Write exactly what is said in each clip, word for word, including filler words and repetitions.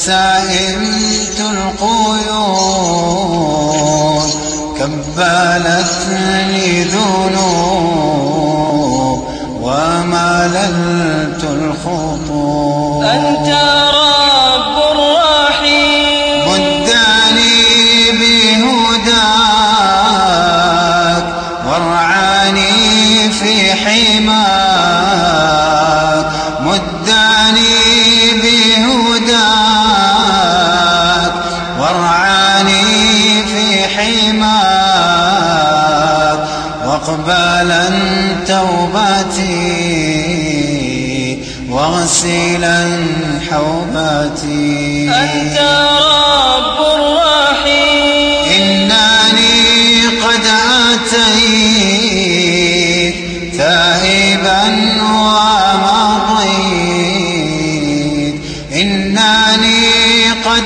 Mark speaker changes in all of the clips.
Speaker 1: سائمت القيود كبلتني ذنوب ومللت الخطوب.
Speaker 2: أنت رب رحيم
Speaker 1: مدني بهداك وارعاني في حماك. مدني بهداك وارعاني في حماك. واقبلا توبتي واغسلا حوبتي.
Speaker 2: أنت رب رحيم
Speaker 1: إنني قد أتيت تائبا ومضيت. إنني قد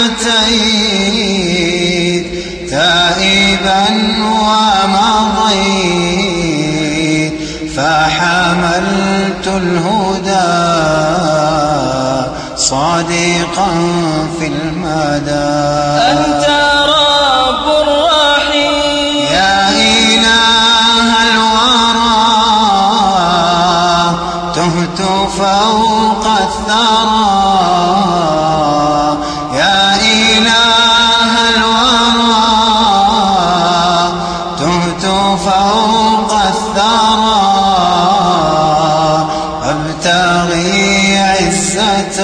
Speaker 1: أتيت تائبا ومضيت. فحملت الهدى صادقا في المدى.
Speaker 2: أنت رب رحيم
Speaker 1: يا إله الورى تهت فوق الثرى. يا إله الورى تهت فوق الثرى. أبتغي عزة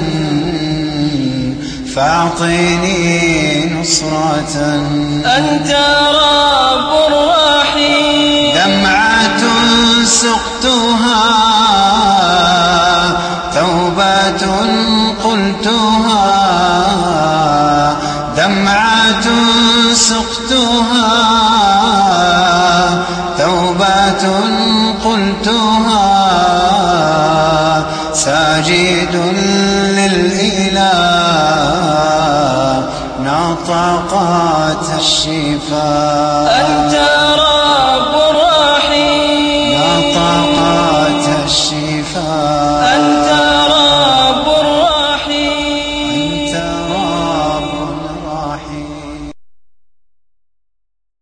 Speaker 1: فاعطني نصرة.
Speaker 2: أنت رب رحيم
Speaker 1: دمعة سقتها توبة قلتها. دمعة سقتها توبة قلتها. ساجد للإله نطقت الشفاء.
Speaker 2: أنت رب